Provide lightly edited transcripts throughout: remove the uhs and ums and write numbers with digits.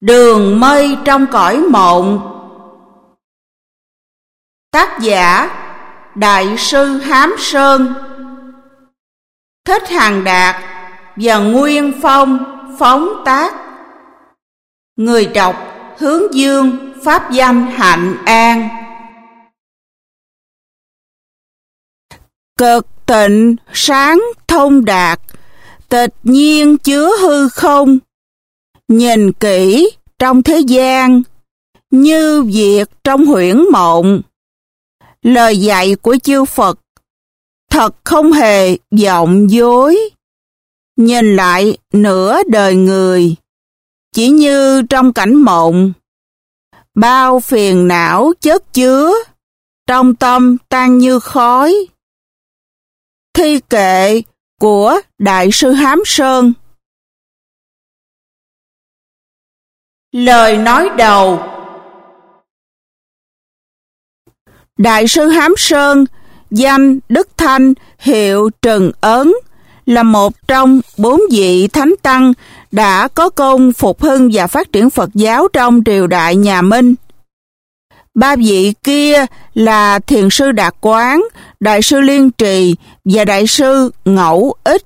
Đường mây trong cõi mộng. Tác giả Đại sư Hám Sơn. Thích Hằng Đạt và Nguyên Phong phóng tác. Người đọc Hướng Dương, pháp danh Hạnh An. Cực tịnh sáng thông đạt, tịch nhiên chứa hư không. Nhìn kỹ trong thế gian, như việc trong huyễn mộng. Lời dạy của chư Phật thật không hề vọng dối. Nhìn lại nửa đời người, chỉ như trong cảnh mộng. Bao phiền não chất chứa, trong tâm tan như khói. Thi kệ của Đại sư Hám Sơn. Lời nói đầu. Đại sư Hám Sơn, danh Đức Thanh, hiệu Trần Ấn, là một trong 4 vị thánh tăng đã có công phục hưng và phát triển Phật giáo trong triều đại nhà Minh. 3 vị kia là Thiền sư Đạt Quán, Đại sư Liên Trì và Đại sư Ngẫu Ích.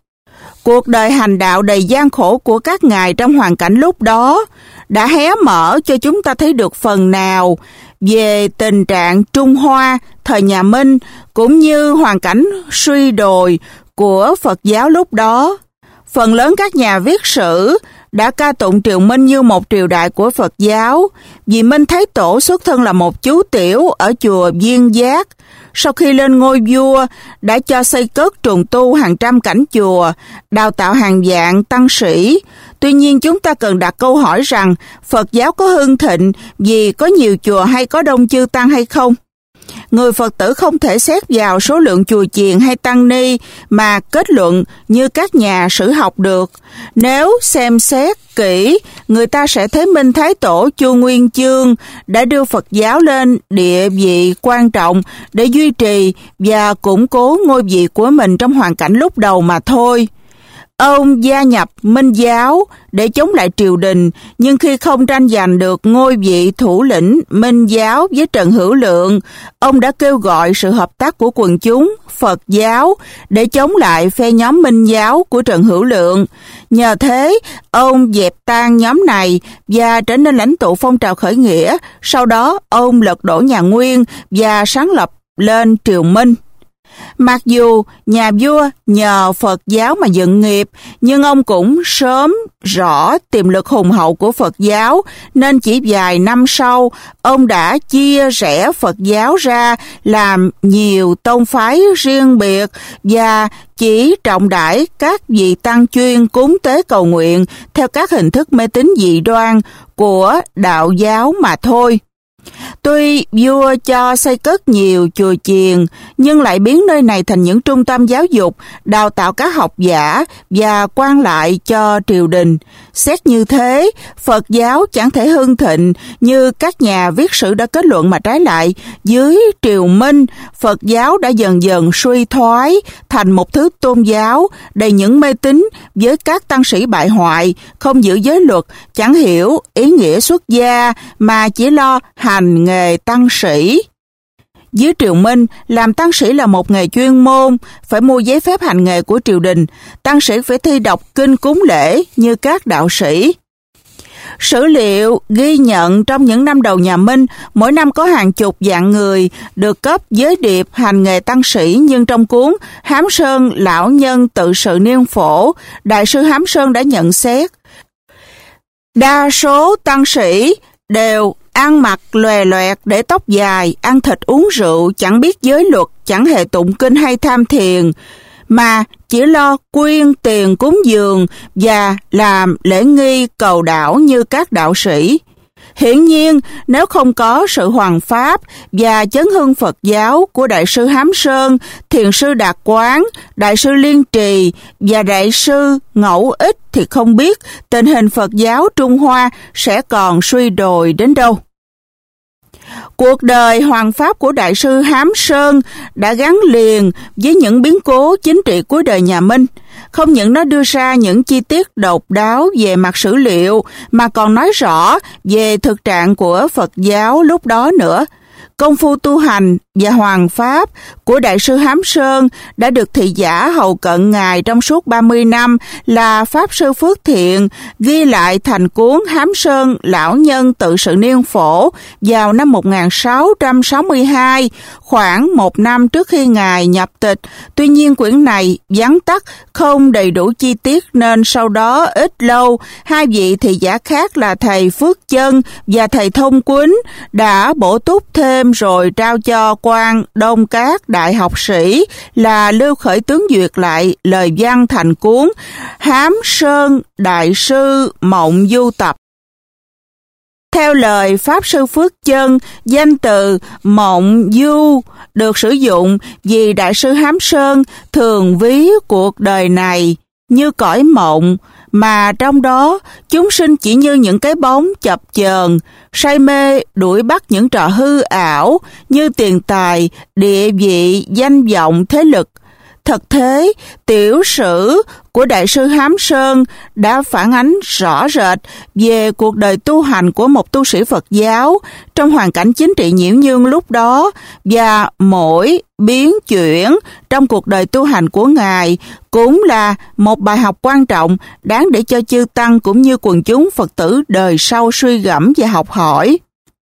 Cuộc đời hành đạo đầy gian khổ của các ngài trong hoàn cảnh lúc đó đã hé mở cho chúng ta thấy được phần nào về tình trạng Trung Hoa thời nhà Minh cũng như hoàn cảnh suy đồi của Phật giáo lúc đó. Phần lớn các nhà viết sử đã ca tụng triều Minh như một triều đại của Phật giáo, vì Minh Thái Tổ xuất thân là một chú tiểu ở chùa Viên Giác. Sau khi lên ngôi vua, đã cho xây cất trùng tu hàng trăm cảnh chùa, đào tạo hàng vạn tăng sĩ. Tuy nhiên chúng ta cần đặt câu hỏi rằng Phật giáo có hưng thịnh vì có nhiều chùa hay có đông chư tăng hay không? Người Phật tử không thể xét vào số lượng chùa chiền hay tăng ni mà kết luận như các nhà sử học được. Nếu xem xét kỹ, người ta sẽ thấy Minh Thái Tổ Chu Nguyên Chương đã đưa Phật giáo lên địa vị quan trọng để duy trì và củng cố ngôi vị của mình trong hoàn cảnh lúc đầu mà thôi. Ông gia nhập Minh giáo để chống lại triều đình, nhưng khi không tranh giành được ngôi vị thủ lĩnh Minh giáo với Trần Hữu Lượng, ông đã kêu gọi sự hợp tác của quần chúng Phật giáo để chống lại phe nhóm Minh giáo của Trần Hữu Lượng. Nhờ thế, ông dẹp tan nhóm này và trở nên lãnh tụ phong trào khởi nghĩa. Sau đó, ông lật đổ nhà Nguyên và sáng lập lên triều Minh. Mặc dù nhà vua nhờ Phật giáo mà dựng nghiệp, nhưng ông cũng sớm rõ tiềm lực hùng hậu của Phật giáo, nên chỉ vài năm sau, ông đã chia rẽ Phật giáo ra làm nhiều tông phái riêng biệt và chỉ trọng đãi các vị tăng chuyên cúng tế cầu nguyện theo các hình thức mê tín dị đoan của đạo giáo mà thôi. Tuy vua cho xây cất nhiều chùa chiền, nhưng lại biến nơi này thành những trung tâm giáo dục, đào tạo các học giả và quan lại cho triều đình. Xét như thế, Phật giáo chẳng thể hưng thịnh như các nhà viết sử đã kết luận, mà trái lại, dưới triều Minh, Phật giáo đã dần dần suy thoái thành một thứ tôn giáo đầy những mê tín với các tăng sĩ bại hoại, không giữ giới luật, chẳng hiểu ý nghĩa xuất gia mà chỉ lo hành nghề tăng sĩ. Dưới triều Minh, làm tăng sĩ là một nghề chuyên môn, phải mua giấy phép hành nghề của triều đình. Tăng sĩ phải thi đọc kinh cúng lễ như các đạo sĩ. Sử liệu ghi nhận trong những năm đầu nhà Minh, mỗi năm có hàng chục vạn người được cấp giới điệp hành nghề tăng sĩ, nhưng trong cuốn Hám Sơn Lão Nhân Tự Sự Niên Phổ, Đại sư Hám Sơn đã nhận xét: đa số tăng sĩ đều ăn mặc lòe loẹt để tóc dài, ăn thịt uống rượu, chẳng biết giới luật, chẳng hề tụng kinh hay tham thiền, mà chỉ lo quyên tiền cúng dường và làm lễ nghi cầu đảo như các đạo sĩ. Hiển nhiên, nếu không có sự hoằng pháp và chấn hưng Phật giáo của Đại sư Hám Sơn, Thiền sư Đạt Quán, Đại sư Liên Trì và Đại sư Ngẫu Ích, thì không biết tình hình Phật giáo Trung Hoa sẽ còn suy đồi đến đâu. Cuộc đời hoàng pháp của Đại sư Hám Sơn đã gắn liền với những biến cố chính trị cuối đời nhà Minh. Không những nó đưa ra những chi tiết độc đáo về mặt sử liệu, mà còn nói rõ về thực trạng của Phật giáo lúc đó nữa. Công phu tu hành và hoàng pháp của Đại sư Hám Sơn đã được thị giả hầu cận Ngài trong suốt 30 năm là Pháp Sư Phước Thiện ghi lại thành cuốn Hám Sơn Lão Nhân Tự Sự Niên Phổ vào năm 1662, khoảng 1 năm trước khi Ngài nhập tịch. Tuy nhiên quyển này vắn tắt, không đầy đủ chi tiết, nên sau đó ít lâu, hai vị thị giả khác là thầy Phước Chân và thầy Thông Quýnh đã bổ túc thêm rồi trao cho quan Đông Các đại học sĩ là Lưu Khởi Tướng duyệt lại lời văn thành cuốn Hám Sơn Đại sư Mộng Du Tập. Theo lời Pháp Sư Phước Chân, danh từ Mộng Du được sử dụng vì Đại sư Hám Sơn thường ví cuộc đời này như cõi mộng, mà trong đó chúng sinh chỉ như những cái bóng chập chờn, say mê đuổi bắt những trò hư ảo như tiền tài, địa vị, danh vọng, thế lực. Thật thế, tiểu sử của Đại sư Hám Sơn đã phản ánh rõ rệt về cuộc đời tu hành của một tu sĩ Phật giáo trong hoàn cảnh chính trị nhiễu nhương lúc đó, và mỗi biến chuyển trong cuộc đời tu hành của Ngài cũng là một bài học quan trọng đáng để cho chư tăng cũng như quần chúng Phật tử đời sau suy gẫm và học hỏi.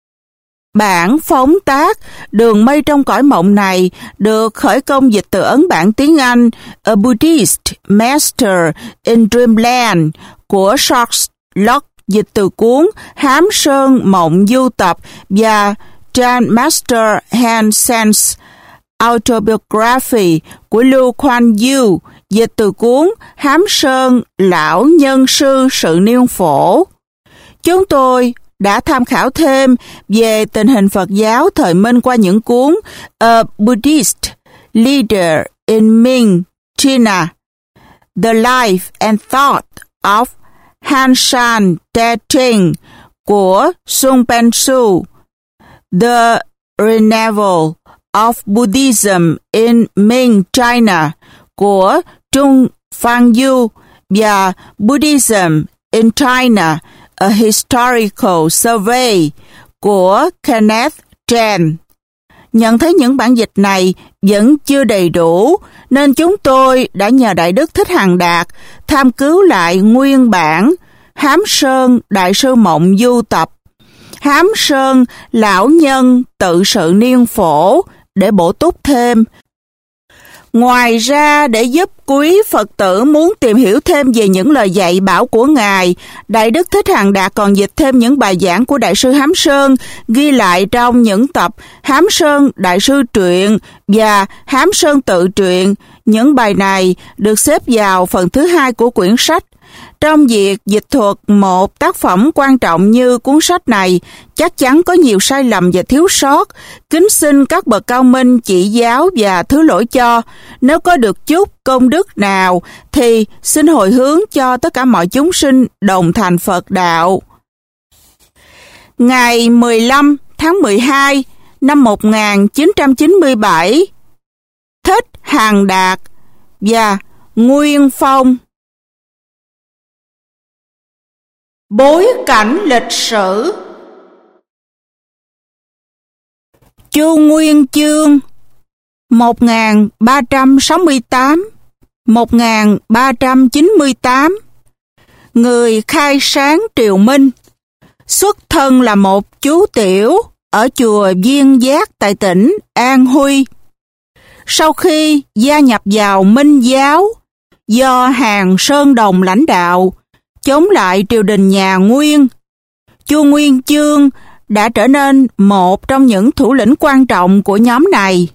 Bản phóng tác Đường Mây Trong Cõi Mộng này được khởi công dịch từ ấn bản tiếng Anh A Buddhist Master in Dreamland của Charles Locke, dịch từ cuốn Hám Sơn Mộng Du Tập, và Jan Master Hansen's Autobiography của Lưu Quang Yu, dịch từ cuốn Hám Sơn Lão Nhân Sư Sự Niên Phổ. Chúng tôi đã tham khảo thêm về tình hình Phật giáo thời Minh qua những cuốn A Buddhist Leader in Ming, China, The Life and Thought of Hanshan Te-Ching của Sun Pen-su, The Renewal of Buddhism in Ming, China của Trung Phan Du, và Buddhism in China, A Historical Survey của Kenneth Chen. Nhận thấy những bản dịch này vẫn chưa đầy đủ, nên chúng tôi đã nhờ Đại Đức Thích Hằng Đạt tham cứu lại nguyên bản Hám Sơn Đại sư Mộng Du Tập, Hám Sơn Lão Nhân Tự Sự Niên Phổ để bổ túc thêm. Ngoài ra, để giúp quý Phật tử muốn tìm hiểu thêm về những lời dạy bảo của Ngài, Đại Đức Thích Hằng Đạt còn dịch thêm những bài giảng của Đại sư Hám Sơn ghi lại trong những tập Hám Sơn Đại sư Truyện và Hám Sơn Tự Truyện. Những bài này được xếp vào phần thứ 2 của quyển sách. Trong việc dịch thuật một tác phẩm quan trọng như cuốn sách này, chắc chắn có nhiều sai lầm và thiếu sót. Kính xin các bậc cao minh chỉ giáo và thứ lỗi cho. Nếu có được chút công đức nào, thì xin hồi hướng cho tất cả mọi chúng sinh đồng thành Phật đạo. Ngày 15 tháng 12 năm 1997, Thích Hằng Đạt và Nguyên Phong. Bối cảnh lịch sử. Chu Nguyên Chương 1368-1398, người khai sáng triều Minh, xuất thân là một chú tiểu ở chùa Viên Giác tại tỉnh An Huy. Sau khi gia nhập vào Minh giáo do Hàn Sơn Đồng lãnh đạo, chống lại triều đình nhà Nguyên, Chu Nguyên Chương đã trở nên một trong những thủ lĩnh quan trọng của nhóm này.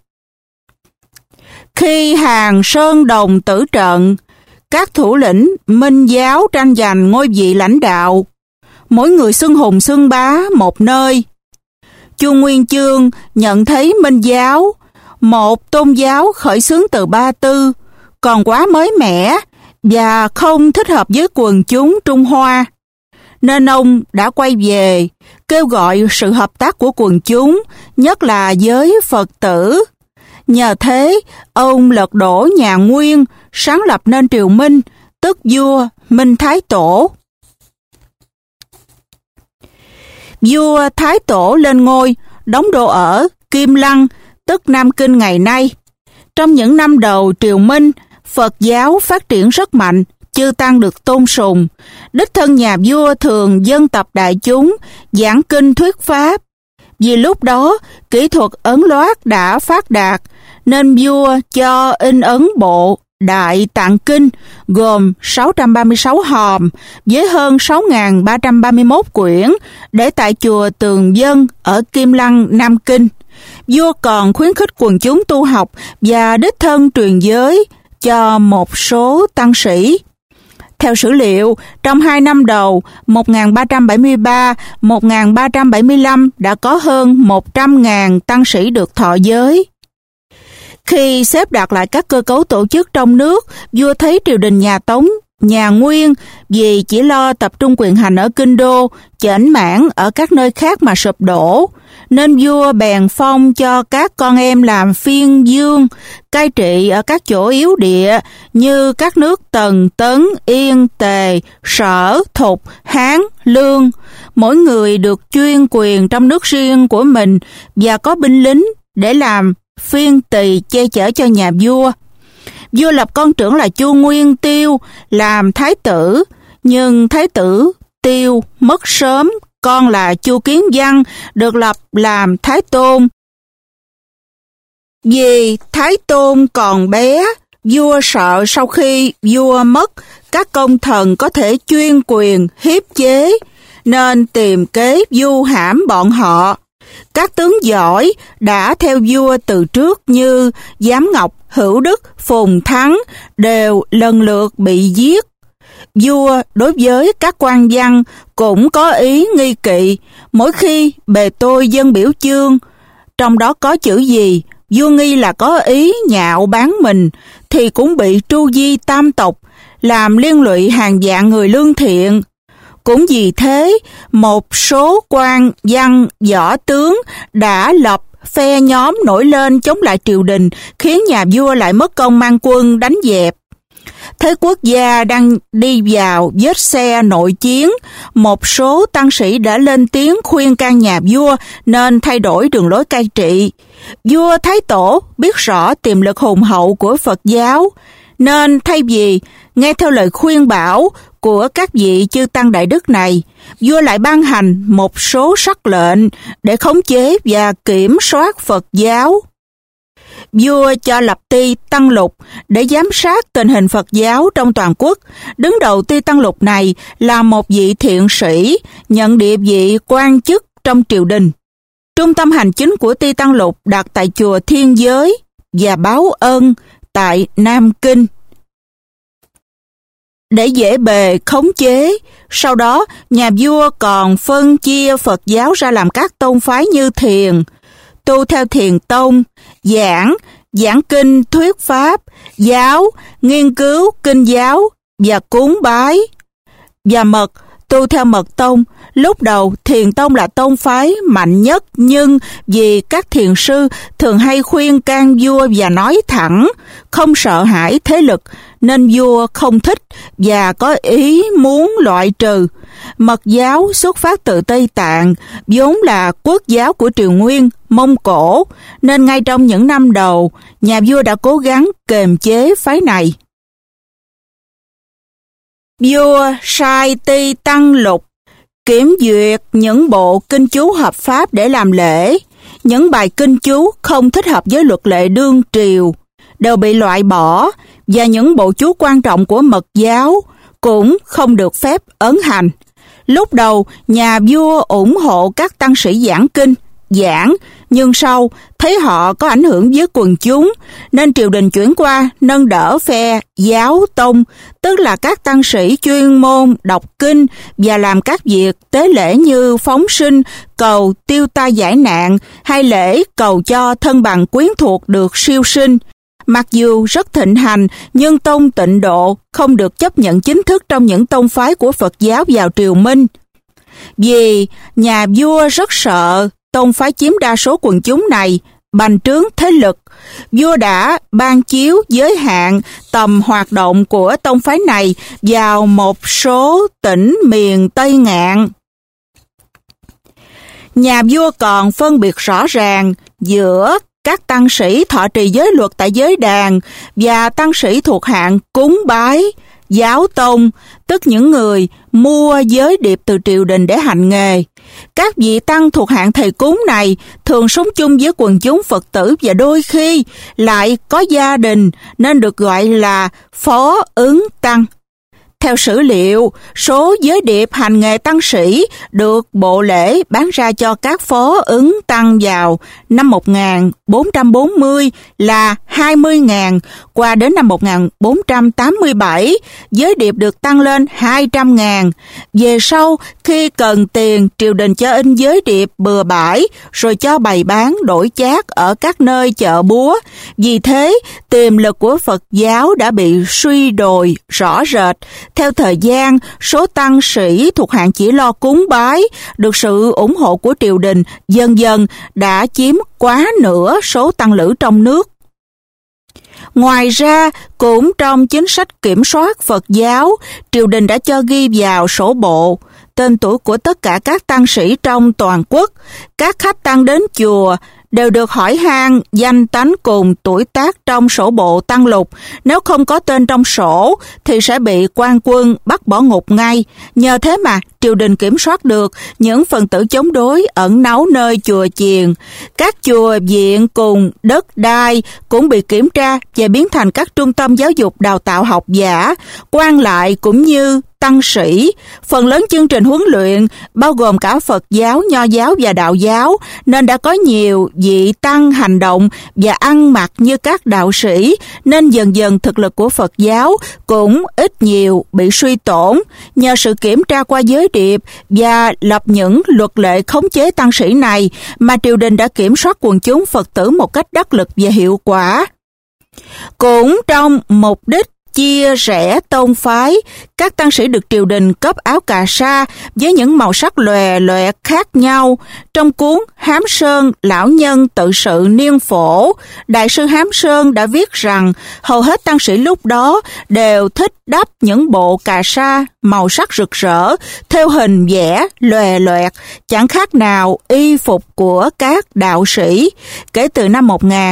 Khi Hàn Sơn Đồng tử trận, các thủ lĩnh Minh giáo tranh giành ngôi vị lãnh đạo, mỗi người xưng hùng xưng bá một nơi. Chu Nguyên Chương nhận thấy Minh giáo, một tôn giáo khởi xướng từ Ba Tư, còn quá mới mẻ và không thích hợp với quần chúng Trung Hoa, nên ông đã quay về kêu gọi sự hợp tác của quần chúng, nhất là với Phật tử. Nhờ thế, ông lật đổ nhà Nguyên, sáng lập nên triều Minh, tức vua Minh Thái Tổ. Vua Thái Tổ lên ngôi, đóng đô ở Kim Lăng, tức Nam Kinh ngày nay. Trong những năm đầu triều Minh, Phật giáo phát triển rất mạnh, chư tăng được tôn sùng. Đích thân nhà vua thường dân tập đại chúng, giảng kinh thuyết pháp. Vì lúc đó, kỹ thuật ấn loát đã phát đạt, nên vua cho in ấn bộ Đại Tạng Kinh gồm 636 hòm với hơn 6.331 quyển để tại chùa Tường Vân ở Kim Lăng, Nam Kinh. Vua còn khuyến khích quần chúng tu học và đích thân truyền giới cho một số tăng sĩ. Theo sử liệu, trong 2 năm đầu 1373-1375 đã có hơn 100.000 tăng sĩ được thọ giới. Khi xếp đặt lại các cơ cấu tổ chức trong nước, vua thấy triều đình nhà Tống, nhà Nguyên vì chỉ lo tập trung quyền hành ở Kinh Đô, chểnh mảng ở các nơi khác mà sụp đổ, nên vua bèn phong cho các con em làm phiên dương, cai trị ở các chỗ yếu địa như các nước Tần, Tấn, Yên, Tề, Sở, Thục, Hán, Lương. Mỗi người được chuyên quyền trong nước riêng của mình và có binh lính để làm phiên tỳ che chở cho nhà vua. Vua lập con trưởng là Chu Nguyên Tiêu làm thái tử, nhưng thái tử Tiêu mất sớm, con là Chu Kiến Văn được lập làm thái tôn. Vì thái tôn còn bé, vua sợ sau khi vua mất, các công thần có thể chuyên quyền hiếp chế, nên tìm kế vu hãm bọn họ. Các tướng giỏi đã theo vua từ trước như Giám Ngọc, Hữu Đức, Phùng Thắng đều lần lượt bị giết. Vua đối với các quan văn cũng có ý nghi kỵ, mỗi khi bề tôi dân biểu chương, trong đó có chữ gì, vua nghi là có ý nhạo báng mình, thì cũng bị tru di tam tộc, làm liên lụy hàng vạn người lương thiện. Cũng vì thế, một số quan văn võ tướng đã lập phe nhóm nổi lên chống lại triều đình, khiến nhà vua lại mất công mang quân đánh dẹp. Thế quốc gia đang đi vào vết xe nội chiến, một số tăng sĩ đã lên tiếng khuyên can nhà vua nên thay đổi đường lối cai trị. Vua Thái Tổ biết rõ tiềm lực hùng hậu của Phật giáo, nên thay vì nghe theo lời khuyên bảo của các vị chư tăng đại đức này, vua lại ban hành một số sắc lệnh để khống chế và kiểm soát Phật giáo. Vua cho lập ty Tăng Lục để giám sát tình hình Phật giáo trong toàn quốc. Đứng đầu ty Tăng Lục này là một vị thiện sĩ, nhận địa vị quan chức trong triều đình. Trung tâm hành chính của ty Tăng Lục đặt tại chùa Thiên Giới và Báo Ân tại Nam Kinh. Để dễ bề khống chế, sau đó nhà vua còn phân chia Phật giáo ra làm các tông phái như Thiền, tu theo Thiền tông, giảng kinh thuyết pháp, giáo, nghiên cứu kinh giáo và cúng bái, và Mật, tu theo Mật tông. Lúc đầu Thiền tông là tông phái mạnh nhất, nhưng vì các thiền sư thường hay khuyên can vua và nói thẳng, không sợ hãi thế lực, nên vua không thích và có ý muốn loại trừ. Mật giáo xuất phát từ Tây Tạng, vốn là quốc giáo của triều Nguyên, Mông Cổ, nên ngay trong những năm đầu, nhà vua đã cố gắng kềm chế phái này. Vua sai ty Tăng Lục kiểm duyệt những bộ kinh chú hợp pháp để làm lễ. Những bài kinh chú không thích hợp với luật lệ đương triều đều bị loại bỏ, và những bộ chú quan trọng của Mật giáo cũng không được phép ấn hành. Lúc đầu, nhà vua ủng hộ các tăng sĩ giảng kinh, nhưng sau thấy họ có ảnh hưởng với quần chúng, nên triều đình chuyển qua nâng đỡ phe giáo tông, tức là các tăng sĩ chuyên môn đọc kinh và làm các việc tế lễ như phóng sinh, cầu tiêu tai giải nạn, hay lễ cầu cho thân bằng quyến thuộc được siêu sinh. Mặc dù rất thịnh hành, nhưng tông Tịnh Độ không được chấp nhận chính thức trong những tông phái của Phật giáo vào triều Minh. Vì nhà vua rất sợ tông phái chiếm đa số quần chúng này, bành trướng thế lực, vua đã ban chiếu giới hạn tầm hoạt động của tông phái này vào một số tỉnh miền Tây Ngạn. Nhà vua còn phân biệt rõ ràng giữa các tăng sĩ thọ trì giới luật tại giới đàn và tăng sĩ thuộc hạng cúng bái, giáo tông, tức những người mua giới điệp từ triều đình để hành nghề. Các vị tăng thuộc hạng thầy cúng này thường sống chung với quần chúng Phật tử và đôi khi lại có gia đình nên được gọi là phó ứng tăng. Theo sử liệu, số giới điệp hành nghề tăng sĩ được bộ lễ bán ra cho các phó ứng tăng vào năm 1440 là 20.000, qua đến năm 1487, giới điệp được tăng lên 200.000. Về sau, khi cần tiền, triều đình cho in giới điệp bừa bãi, rồi cho bày bán đổi chác ở các nơi chợ búa. Vì thế, tiềm lực của Phật giáo đã bị suy đồi rõ rệt. Theo thời gian, số tăng sĩ thuộc hạng chỉ lo cúng bái, được sự ủng hộ của triều đình, dần dần đã chiếm quá nửa số tăng lữ trong nước. Ngoài ra, cũng trong chính sách kiểm soát Phật giáo, triều đình đã cho ghi vào sổ bộ tên tuổi của tất cả các tăng sĩ trong toàn quốc. Các khách tăng đến chùa đều được hỏi han danh tánh cùng tuổi tác trong sổ bộ tăng lục. Nếu không có tên trong sổ thì sẽ bị quan quân bắt bỏ ngục ngay. Nhờ thế mà triều đình kiểm soát được những phần tử chống đối ẩn náu nơi chùa chiền. Các chùa viện cùng đất đai cũng bị kiểm tra và biến thành các trung tâm giáo dục đào tạo học giả, quan lại cũng như tăng sĩ. Phần lớn chương trình huấn luyện bao gồm cả Phật giáo, Nho giáo và Đạo giáo, nên đã có nhiều vị tăng hành động và ăn mặc như các đạo sĩ, nên dần dần thực lực của Phật giáo cũng ít nhiều bị suy tổn. Nhờ sự kiểm tra qua giới điệp và lập những luật lệ khống chế tăng sĩ này mà triều đình đã kiểm soát quần chúng Phật tử một cách đắc lực và hiệu quả. Cũng trong mục đích chia rẽ tông phái, các tăng sĩ được triều đình cấp áo cà sa với những màu sắc lòe loẹt khác nhau. Trong cuốn Hám Sơn Lão Nhân Tự Sự Niên Phổ, Đại sư Hám Sơn đã viết rằng hầu hết tăng sĩ lúc đó đều thích đắp những bộ cà sa màu sắc rực rỡ, theo hình vẽ lòe loẹt, chẳng khác nào y phục của các đạo sĩ. Kể từ năm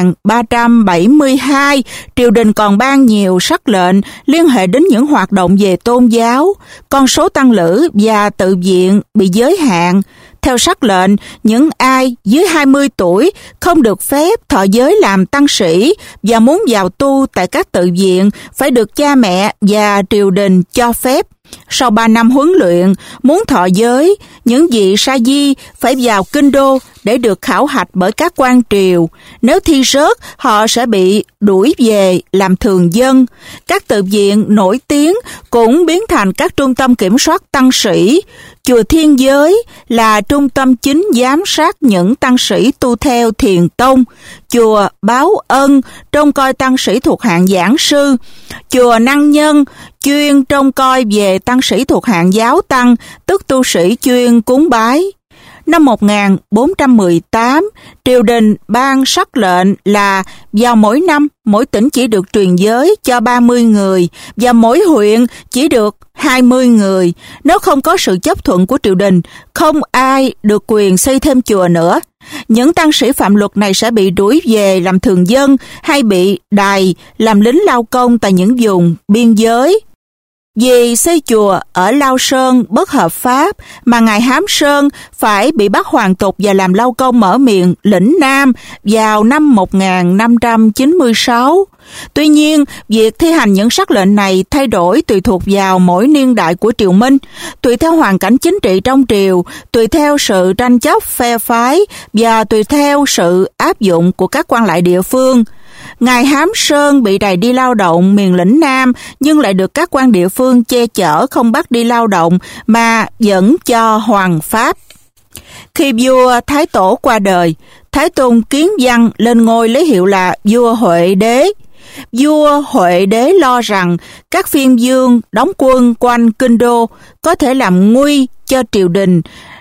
1372, triều đình còn ban nhiều sắc lệnh liên hệ đến những hoạt động về tôn giáo. Con số tăng lữ và tự viện bị giới hạn. Theo sắc lệnh, những ai dưới 20 tuổi không được phép thọ giới làm tăng sĩ và muốn vào tu tại các tự viện phải được cha mẹ và triều đình cho phép. Sau 3 năm huấn luyện, muốn thọ giới, những vị sa di phải vào kinh đô để được khảo hạch bởi các quan triều. Nếu thi rớt, họ sẽ bị đuổi về làm thường dân. Các tự viện nổi tiếng cũng biến thành các trung tâm kiểm soát tăng sĩ. Chùa Thiên Giới là trung tâm chính giám sát những tăng sĩ tu theo Thiền Tông. Chùa Báo Ân trông coi tăng sĩ thuộc hạng giảng sư. Chùa Năng Nhân chuyên trông coi về tăng sĩ thuộc hạng giáo tăng, tức tu sĩ chuyên cúng bái. Năm 1418, triều đình ban sắc lệnh là vào mỗi năm, mỗi tỉnh chỉ được truyền giới cho 30 người và mỗi huyện chỉ được 20 người. Nếu không có sự chấp thuận của triều đình, không ai được quyền xây thêm chùa nữa. Những tăng sĩ phạm luật này sẽ bị đuổi về làm thường dân hay bị đày làm lính lao công tại những vùng biên giới. Vì xây chùa ở Lao Sơn bất hợp pháp mà ngài Hám Sơn phải bị bắt hoàn tục và làm lao công ở miền lĩnh Nam vào năm 1596. Tuy nhiên, việc thi hành những sắc lệnh này thay đổi tùy thuộc vào mỗi niên đại của triều Minh, tùy theo hoàn cảnh chính trị trong triều, tùy theo sự tranh chấp phe phái và tùy theo sự áp dụng của các quan lại địa phương. Ngài Hám Sơn bị đày đi lao động miền lĩnh Nam nhưng lại được các quan địa phương che chở không bắt đi lao động mà vẫn cho hoằng pháp. Khi vua Thái Tổ qua đời, Thái Tôn Kiến Văn lên ngôi lấy hiệu là vua Huệ Đế. Vua Huệ Đế lo rằng các phiên vương đóng quân quanh kinh đô có thể làm nguy cho triều đình,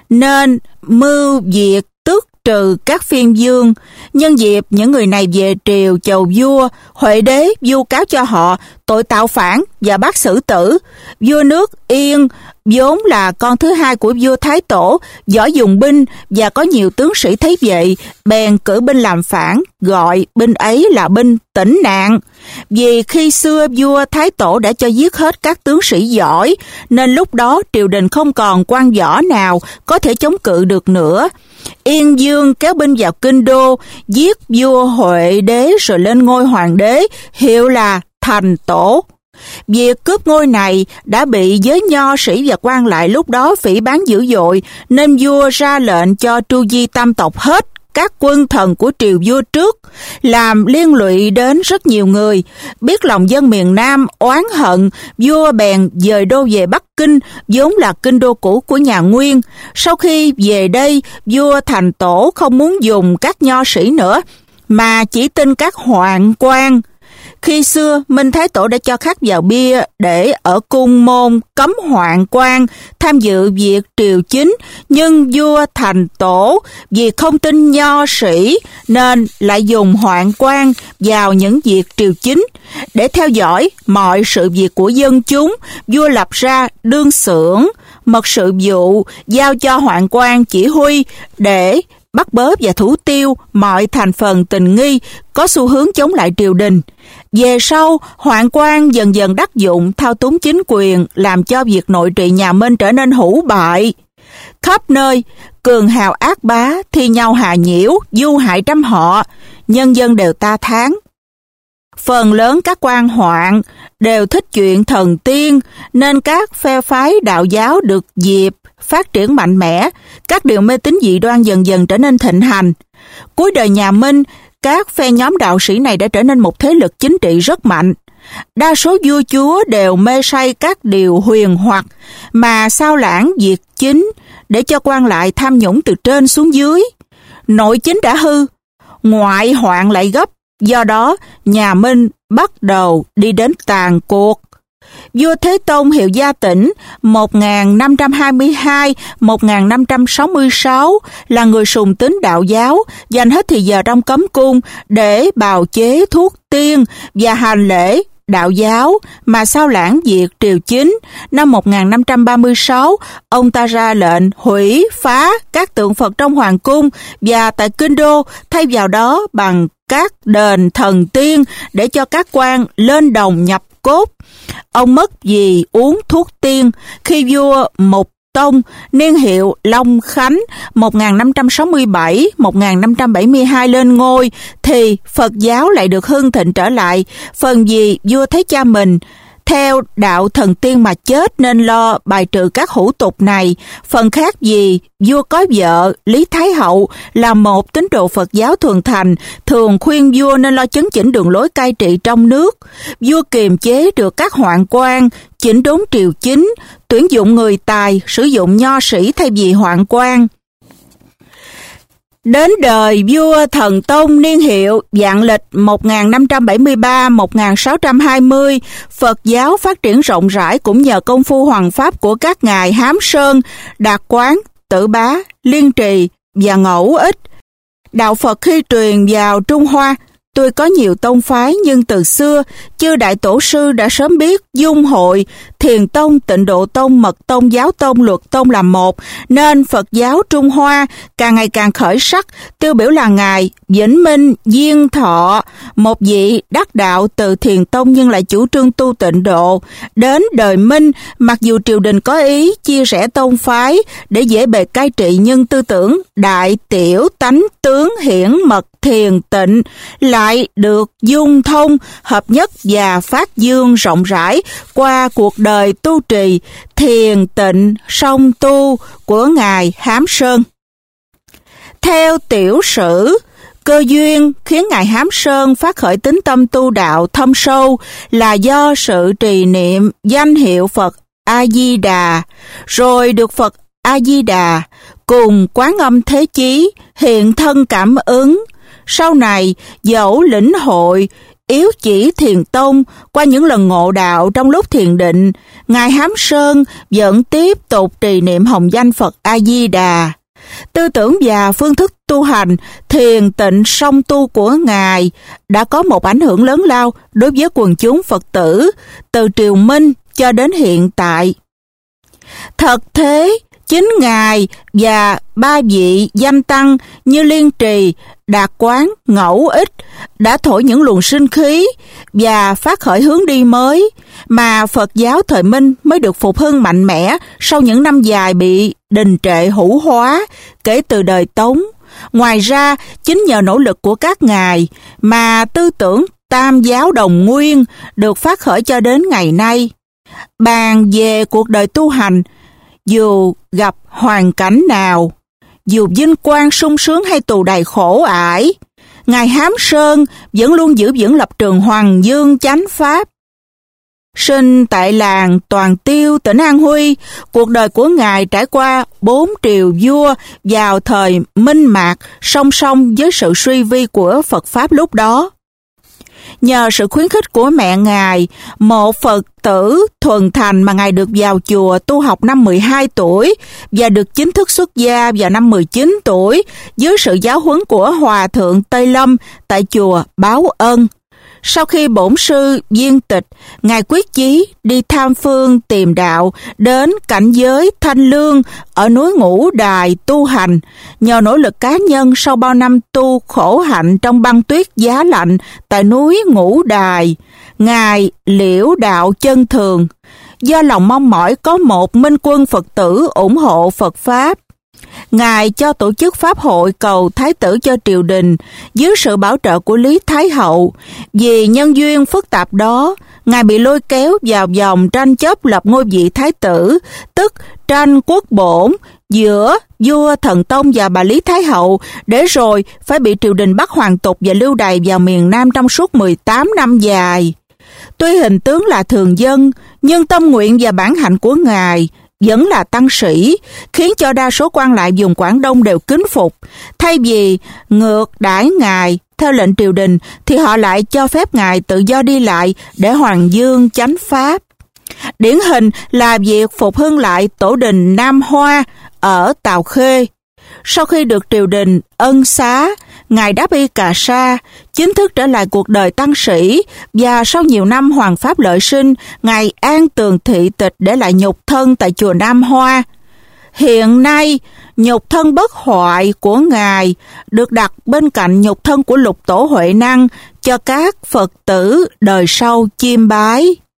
nên mưu việc tước trừ các phiên vương. Nhân dịp những người này về triều chầu vua, Huệ đế vu cáo cho họ tội tạo phản và bắt xử tử. Vua nước Yên vốn là con thứ hai của vua Thái Tổ, giỏi dùng binh và có nhiều tướng sĩ thấy vậy, bèn cử binh làm phản, gọi binh ấy là binh Tĩnh Nạn. Vì khi xưa vua Thái Tổ đã cho giết hết các tướng sĩ giỏi, nên lúc đó triều đình không còn quan võ nào có thể chống cự được nữa. Yên vương kéo binh vào kinh đô, giết vua Huệ đế rồi lên ngôi hoàng đế, hiệu là Thành Tổ. Việc cướp ngôi này đã bị giới nho sĩ và quan lại lúc đó phỉ báng dữ dội, nên vua ra lệnh cho tru di tam tộc hết các quân thần của triều vua trước, làm liên lụy đến rất nhiều người. Biết lòng dân miền Nam oán hận, vua bèn dời đô về Bắc Kinh, vốn là kinh đô cũ của nhà Nguyên. Sau khi về đây, vua Thành Tổ không muốn dùng các nho sĩ nữa, mà chỉ tin các hoạn quan. Khi xưa, Minh Thái Tổ đã cho khắc vào bia để ở cung môn cấm hoạn quan tham dự việc triều chính, nhưng vua Thành Tổ vì không tin nho sĩ nên lại dùng hoạn quan vào những việc triều chính. Để theo dõi mọi sự việc của dân chúng, vua lập ra đương xưởng, mật sự vụ, giao cho hoạn quan chỉ huy để bắt bớ và thủ tiêu mọi thành phần tình nghi có xu hướng chống lại triều đình. Về sau, hoạn quan dần dần đắc dụng thao túng chính quyền, làm cho việc nội trị nhà Minh trở nên hủ bại. Khắp nơi, cường hào ác bá thi nhau hà nhiễu, du hại trăm họ, nhân dân đều ta thán. Phần lớn các quan hoạn đều thích chuyện thần tiên, nên các phe phái đạo giáo được dịp phát triển mạnh mẽ, các điều mê tín dị đoan dần dần trở nên thịnh hành. Cuối đời nhà Minh, các phe nhóm đạo sĩ này đã trở nên một thế lực chính trị rất mạnh. Đa số vua chúa đều mê say các điều huyền hoặc, mà sao lãng việc chính để cho quan lại tham nhũng từ trên xuống dưới. Nội chính đã hư, ngoại hoạn lại gấp, do đó nhà Minh bắt đầu đi đến tàn cuộc. Vua Thế Tôn hiệu Gia Tĩnh 1522-1566 là người sùng tín đạo giáo, dành hết thì giờ trong cấm cung để bào chế thuốc tiên và hành lễ đạo giáo, mà sao lãng việc triều chính. Năm 1536, ông ta ra lệnh hủy phá các tượng Phật trong hoàng cung và tại kinh đô, thay vào đó bằng các đền thần tiên để cho các quan lên đồng nhập cốt. Ông mất vì uống thuốc tiên. Khi vua Mục Tông niên hiệu Long Khánh 1567-1572 lên ngôi thì Phật giáo lại được hưng thịnh trở lại. Phần vì vua thấy cha mình theo đạo thần tiên mà chết nên lo bài trừ các hủ tục này. Phần khác vì vua có vợ Lý Thái Hậu là một tín đồ Phật giáo thuần thành, thường khuyên vua nên lo chấn chỉnh đường lối cai trị trong nước. Vua kiềm chế được các hoạn quan, chỉnh đốn triều chính, tuyển dụng người tài, sử dụng nho sĩ thay vì hoạn quan. Đến đời vua Thần Tông niên hiệu Vạn Lịch 1573-1620, Phật giáo phát triển rộng rãi cũng nhờ công phu hoằng pháp của các ngài Hám Sơn, Đạt Quán, Tử Bá, Liên Trì và Ngẫu Ích. Đạo Phật khi truyền vào Trung Hoa, tuy có nhiều tông phái nhưng từ xưa, chư Đại Tổ sư đã sớm biết dung hội Thiền Tông, Tịnh Độ Tông, Mật Tông, Giáo Tông, Luật Tông là một, nên Phật giáo Trung Hoa càng ngày càng khởi sắc. Tiêu biểu là ngài Vĩnh Minh Diên Thọ, một vị đắc đạo từ Thiền Tông nhưng lại chủ trương tu Tịnh Độ. Đến đời Minh, mặc dù triều đình có ý chia rẽ tông phái để dễ bề cai trị, nhưng tư tưởng đại tiểu tánh tướng hiển mật thiền tịnh lại được dung thông, hợp nhất và phát dương rộng rãi qua cuộc đời tu trì thiền tịnh song tu của ngài Hám Sơn. Theo tiểu sử, cơ duyên khiến ngài Hám Sơn phát khởi tín tâm tu đạo thâm sâu là do sự trì niệm danh hiệu Phật A-di-đà, rồi được Phật A-di-đà cùng Quán Âm Thế Chí hiện thân cảm ứng. Sau này, dẫu lĩnh hội yếu chỉ thiền tông qua những lần ngộ đạo trong lúc thiền định, Ngài Hám Sơn vẫn tiếp tục trì niệm hồng danh Phật A-di-đà. Tư tưởng và phương thức tu hành thiền tịnh song tu của Ngài đã có một ảnh hưởng lớn lao đối với quần chúng Phật tử từ triều Minh cho đến hiện tại. Thật thế, chính Ngài và ba vị danh tăng như Liên Trì, Đạt Quán, Ngẫu Ích đã thổi những luồng sinh khí và phát khởi hướng đi mới mà Phật giáo thời Minh mới được phục hưng mạnh mẽ sau những năm dài bị đình trệ hữu hóa kể từ đời Tống. Ngoài ra, chính nhờ nỗ lực của các ngài mà tư tưởng Tam giáo đồng nguyên được phát khởi cho đến ngày nay. Bàn về cuộc đời tu hành, dù gặp hoàn cảnh nào, dù vinh quang sung sướng hay tù đầy khổ ải, Ngài Hám Sơn vẫn luôn giữ vững lập trường Hoàng Dương chánh pháp. Sinh tại làng Toàn Tiêu, tỉnh An Huy, cuộc đời của Ngài trải qua 4 triều vua vào thời Minh Mạc song song với sự suy vi của Phật Pháp lúc đó. Nhờ sự khuyến khích của mẹ Ngài, một Phật tử thuần thành mà Ngài được vào chùa tu học năm 12 tuổi và được chính thức xuất gia vào năm 19 tuổi dưới sự giáo huấn của Hòa Thượng Tây Lâm tại chùa Báo Ân. Sau khi bổn sư viên tịch, Ngài quyết chí đi tham phương tìm đạo đến cảnh giới Thanh Lương ở núi Ngũ Đài tu hành. Nhờ nỗ lực cá nhân sau bao năm tu khổ hạnh trong băng tuyết giá lạnh tại núi Ngũ Đài, Ngài liễu đạo chân thường. Do lòng mong mỏi có một minh quân Phật tử ủng hộ Phật Pháp, Ngài cho tổ chức pháp hội cầu Thái tử cho triều đình dưới sự bảo trợ của Lý Thái Hậu. Vì nhân duyên phức tạp đó, Ngài bị lôi kéo vào vòng tranh chấp lập ngôi vị Thái tử, tức tranh quốc bổn giữa vua Thần Tông và bà Lý Thái Hậu, để rồi phải bị triều đình bắt hoàn tục và lưu đày vào miền Nam trong suốt 18 năm dài. Tuy hình tướng là thường dân, nhưng tâm nguyện và bản hạnh của Ngài vẫn là tăng sĩ, khiến cho đa số quan lại vùng Quảng Đông đều kính phục. Thay vì ngược đãi Ngài theo lệnh triều đình, thì họ lại cho phép Ngài tự do đi lại để Hoàng Dương chánh pháp. Điển hình là việc phục hưng lại tổ đình Nam Hoa ở Tào Khê. Sau khi được triều đình ân xá, Ngài đáp y Cà Sa, chính thức trở lại cuộc đời tăng sĩ, và sau nhiều năm hoàng pháp lợi sinh, Ngài an tường thị tịch để lại nhục thân tại chùa Nam Hoa. Hiện nay, nhục thân bất hoại của Ngài được đặt bên cạnh nhục thân của Lục Tổ Huệ Năng cho các Phật tử đời sau chiêm bái.